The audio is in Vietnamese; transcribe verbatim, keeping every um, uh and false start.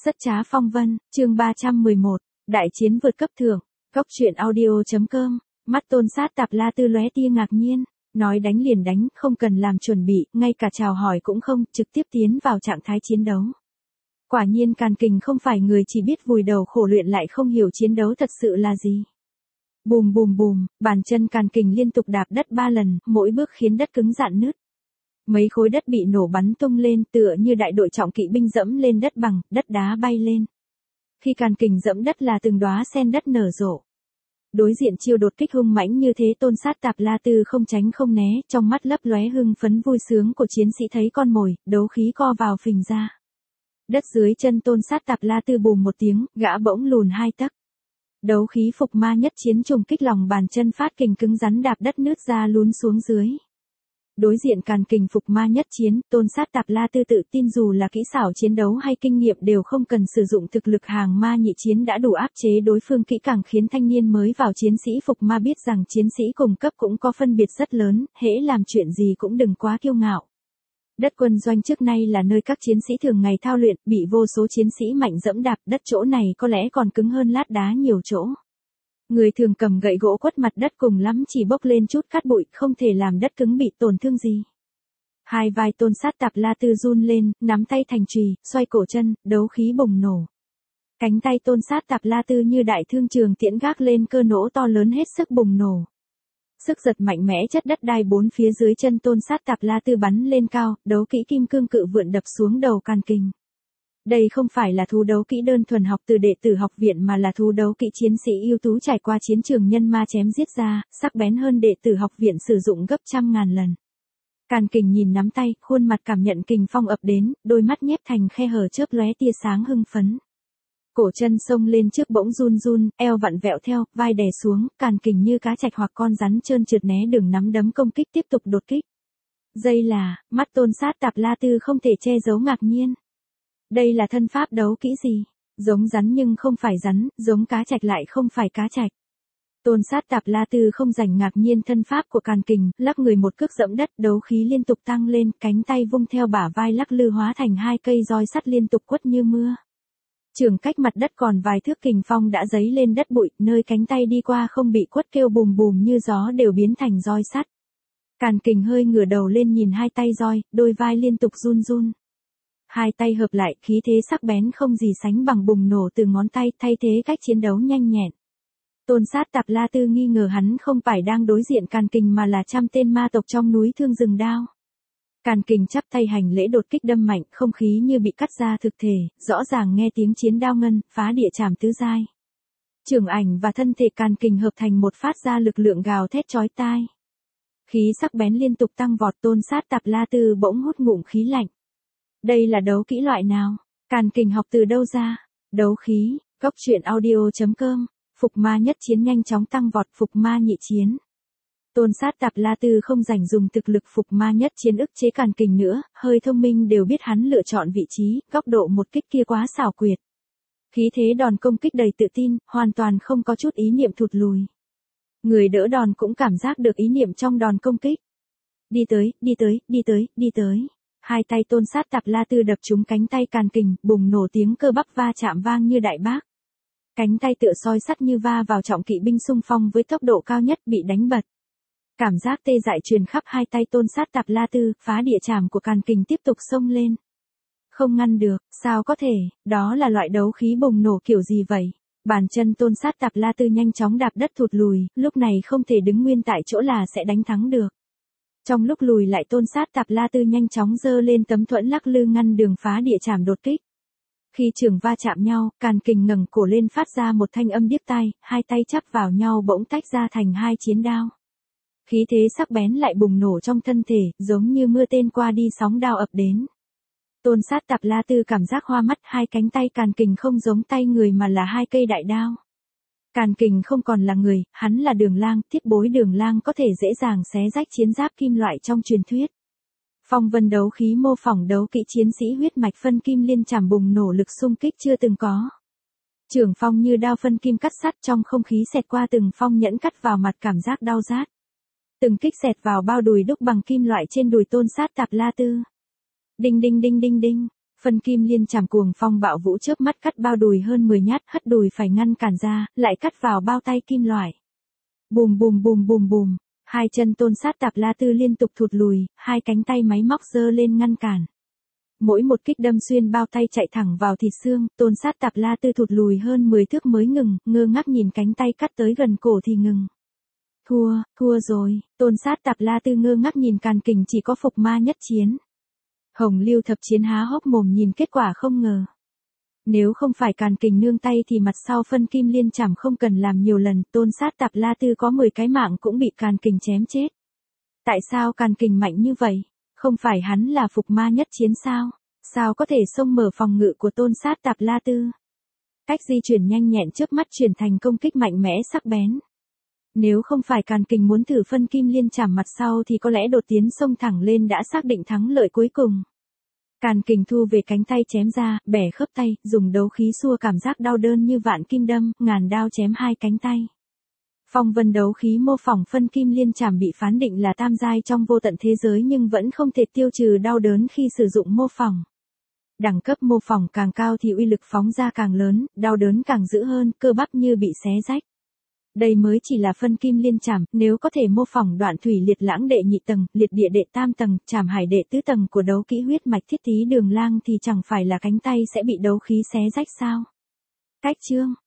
Rất trá phong vân, chương ba trăm mười một, đại chiến vượt cấp thưởng, cốc truyện audio.com, mắt Tôn Sát Tạp La Tư lóe tia ngạc nhiên, nói đánh liền đánh, không cần làm chuẩn bị, ngay cả chào hỏi cũng không, trực tiếp tiến vào trạng thái chiến đấu. Quả nhiên Càn Kình không phải người chỉ biết vùi đầu khổ luyện lại không hiểu chiến đấu thật sự là gì. Bùm bùm bùm, bàn chân Càn Kình liên tục đạp đất ba lần, mỗi bước khiến đất cứng rạn nứt. Mấy khối đất bị nổ bắn tung lên tựa như đại đội trọng kỵ binh dẫm lên đất bằng, đất đá bay lên. Khi Càn Kình dẫm đất là từng đóa sen đất nở rộ. Đối diện chiêu đột kích hung mãnh như thế Tôn Sát Tạp La Tư không tránh không né, trong mắt lấp lóe hưng phấn vui sướng của chiến sĩ thấy con mồi, đấu khí co vào phình ra. Đất dưới chân Tôn Sát Tạp La Tư bùm một tiếng, gã bỗng lùn hai tấc. Đấu khí phục ma nhất chiến trùng kích lòng bàn chân phát kình cứng rắn đạp đất nứt ra lún xuống dưới. Đối diện Càn Kình phục ma nhất chiến, Tôn Sát Tạp La Tư tự tin dù là kỹ xảo chiến đấu hay kinh nghiệm đều không cần sử dụng thực lực hàng ma nhị chiến đã đủ áp chế đối phương kỹ càng khiến thanh niên mới vào chiến sĩ phục ma biết rằng chiến sĩ cùng cấp cũng có phân biệt rất lớn, hễ làm chuyện gì cũng đừng quá kiêu ngạo. Đất quân doanh trước nay là nơi các chiến sĩ thường ngày thao luyện, bị vô số chiến sĩ mạnh dẫm đạp, đất chỗ này có lẽ còn cứng hơn lát đá nhiều chỗ. Người thường cầm gậy gỗ quất mặt đất cùng lắm chỉ bốc lên chút cát bụi, không thể làm đất cứng bị tổn thương gì. Hai vai Tôn Sát Tạp La Tư run lên, nắm tay thành chùy, xoay cổ chân, đấu khí bùng nổ. Cánh tay Tôn Sát Tạp La Tư như đại thương trường tiễn gác lên cơ nỗ to lớn hết sức bùng nổ. Sức giật mạnh mẽ chất đất đai bốn phía dưới chân Tôn Sát Tạp La Tư bắn lên cao, đấu kỹ kim cương cự vượn đập xuống đầu Càn Kình. Đây không phải là thú đấu kỹ đơn thuần học từ đệ tử học viện mà là thú đấu kỹ chiến sĩ ưu tú trải qua chiến trường nhân ma chém giết ra, sắc bén hơn đệ tử học viện sử dụng gấp trăm ngàn lần. Càn Kình nhìn nắm tay, khuôn mặt cảm nhận kình phong ập đến, đôi mắt nhép thành khe hở chớp lóe tia sáng hưng phấn. Cổ chân xông lên trước bỗng run run, eo vặn vẹo theo, vai đè xuống, Càn Kình như cá trạch hoặc con rắn trơn trượt né đường nắm đấm công kích tiếp tục đột kích. Dây là, mắt Tôn Sát Tạp La Tư không thể che giấu ngạc nhiên. Đây là thân pháp đấu kỹ gì? Giống rắn nhưng không phải rắn, giống cá trạch lại không phải cá trạch. Tôn Sát Tạp La Tư không rảnh ngạc nhiên thân pháp của Càn Kình, lắc người một cước dẫm đất, đấu khí liên tục tăng lên, cánh tay vung theo bả vai lắc lư hóa thành hai cây roi sắt liên tục quất như mưa. Trường cách mặt đất còn vài thước kình phong đã dấy lên đất bụi, nơi cánh tay đi qua không bị quất kêu bùm bùm như gió đều biến thành roi sắt. Càn Kình hơi ngửa đầu lên nhìn hai tay roi, đôi vai liên tục run run. Hai tay hợp lại, khí thế sắc bén không gì sánh bằng bùng nổ từ ngón tay, thay thế cách chiến đấu nhanh nhẹn. Tôn Sát Tạp La Tư nghi ngờ hắn không phải đang đối diện Càn Kình mà là trăm tên ma tộc trong núi thương rừng đao. Càn Kình chắp tay hành lễ đột kích đâm mạnh, không khí như bị cắt ra thực thể, rõ ràng nghe tiếng chiến đao ngân, phá địa chảm tứ giai. Trường ảnh và thân thể Càn Kình hợp thành một phát ra lực lượng gào thét chói tai. Khí sắc bén liên tục tăng vọt, Tôn Sát Tạp La Tư bỗng hút ngụm khí lạnh. Đây là đấu kỹ loại nào? Càn Kình học từ đâu ra? Đấu khí, cốc truyện audio.com, phục ma nhất chiến nhanh chóng tăng vọt, phục ma nhị chiến. Tôn Sát Tạp La Tư không rảnh dùng thực lực phục ma nhất chiến ức chế Càn Kình nữa, hơi thông minh đều biết hắn lựa chọn vị trí, góc độ một kích kia quá xảo quyệt. Khí thế đòn công kích đầy tự tin, hoàn toàn không có chút ý niệm thụt lùi. Người đỡ đòn cũng cảm giác được ý niệm trong đòn công kích. Đi tới, đi tới, đi tới, đi tới. Hai tay Tôn Sát Tạp La Tư đập trúng cánh tay Càn Kình, bùng nổ tiếng cơ bắp va chạm vang như đại bác. Cánh tay tựa soi sắt như va vào trọng kỵ binh xung phong với tốc độ cao nhất bị đánh bật. Cảm giác tê dại truyền khắp hai tay Tôn Sát Tạp La Tư, phá địa chảm của Càn Kình tiếp tục xông lên. Không ngăn được, sao có thể, đó là loại đấu khí bùng nổ kiểu gì vậy? Bàn chân Tôn Sát Tạp La Tư nhanh chóng đạp đất thụt lùi, lúc này không thể đứng nguyên tại chỗ là sẽ đánh thắng được. Trong lúc lùi lại Tôn Sát Tạp La Tư nhanh chóng giơ lên tấm thuẫn lắc lư ngăn đường phá địa chảm đột kích. Khi trường va chạm nhau, Càn Kình ngẩng cổ lên phát ra một thanh âm điếc tai, hai tay chắp vào nhau bỗng tách ra thành hai chiến đao. Khí thế sắc bén lại bùng nổ trong thân thể, giống như mưa tên qua đi sóng đao ập đến. Tôn Sát Tạp La Tư cảm giác hoa mắt, hai cánh tay Càn Kình không giống tay người mà là hai cây đại đao. Càn Kình không còn là người, hắn là Đường Lang, thiết bối Đường Lang có thể dễ dàng xé rách chiến giáp kim loại trong truyền thuyết. Phong vân đấu khí mô phỏng đấu kỹ chiến sĩ huyết mạch phân kim liên chảm bùng nổ lực xung kích chưa từng có. Trường phong như đao phân kim cắt sắt trong không khí xẹt qua từng phong nhẫn cắt vào mặt cảm giác đau rát. Từng kích xẹt vào bao đùi đúc bằng kim loại trên đùi Tôn Sát Tạp La Tư. Đinh đinh đinh đinh đinh, Phân kim liên chảm cuồng phong bạo vũ chớp mắt cắt bao đùi hơn mười nhát, hất đùi phải ngăn cản ra, lại cắt vào bao tay kim loại. Bùm bùm bùm bùm bùm, hai chân Tôn Sát Tạp La Tư liên tục thụt lùi, hai cánh tay máy móc giơ lên ngăn cản. Mỗi một kích đâm xuyên bao tay chạy thẳng vào thịt xương, Tôn Sát Tạp La Tư thụt lùi hơn mười thước mới ngừng, ngơ ngác nhìn cánh tay cắt tới gần cổ thì ngừng. Thua, thua rồi, Tôn Sát Tạp La Tư ngơ ngác nhìn Càn Kình chỉ có phục ma nhất chiến. Hồng Lưu Thập Chiến há hốc mồm nhìn kết quả không ngờ. Nếu không phải Càn Kình nương tay thì mặt sau phân kim liên chảm không cần làm nhiều lần, Tôn Sát Tạp La Tư có mười cái mạng cũng bị Càn Kình chém chết. Tại sao Càn Kình mạnh như vậy? Không phải hắn là phục ma nhất chiến sao? Sao có thể xông mở phòng ngự của Tôn Sát Tạp La Tư? Cách di chuyển nhanh nhẹn trước mắt chuyển thành công kích mạnh mẽ sắc bén. Nếu không phải Càn Kình muốn thử phân kim liên chảm mặt sau thì có lẽ đột tiến xông thẳng lên đã xác định thắng lợi cuối cùng. Càn Kình thu về cánh tay chém ra, bẻ khớp tay, dùng đấu khí xua cảm giác đau đớn như vạn kim đâm, ngàn đao chém hai cánh tay. Phong vân đấu khí mô phỏng phân kim liên chảm bị phán định là tam giai trong vô tận thế giới nhưng vẫn không thể tiêu trừ đau đớn khi sử dụng mô phỏng. Đẳng cấp mô phỏng càng cao thì uy lực phóng ra càng lớn, đau đớn càng dữ hơn, cơ bắp như bị xé rách. Đây mới chỉ là phân kim liên chảm, nếu có thể mô phỏng đoạn thủy liệt lãng đệ nhị tầng, liệt địa đệ tam tầng, chảm hải đệ tứ tầng của đấu kỹ huyết mạch thiết tí đường lang thì chẳng phải là cánh tay sẽ bị đấu khí xé rách sao? Cách chương